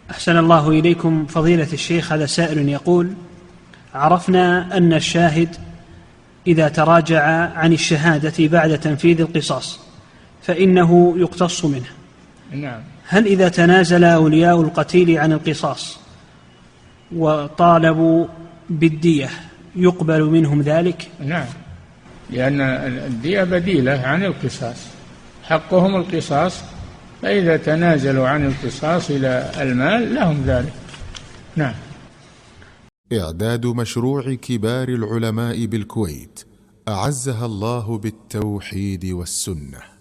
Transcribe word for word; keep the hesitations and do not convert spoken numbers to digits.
أحسن الله إليكم فضيلة الشيخ. هذا سائل يقول: عرفنا أن الشاهد إذا تراجع عن الشهادة بعد تنفيذ القصاص فإنه يقتص منه. نعم. هل إذا تنازل أولياء القتيل عن القصاص وطالبوا بالدية يقبل منهم ذلك؟ نعم، لأن الدية بديلة عن القصاص، حقهم القصاص، فإذا تنازلوا عن القصاص إلى المال لهم ذلك. نعم. إعداد مشروع كبار العلماء بالكويت أعزها الله بالتوحيد والسنة.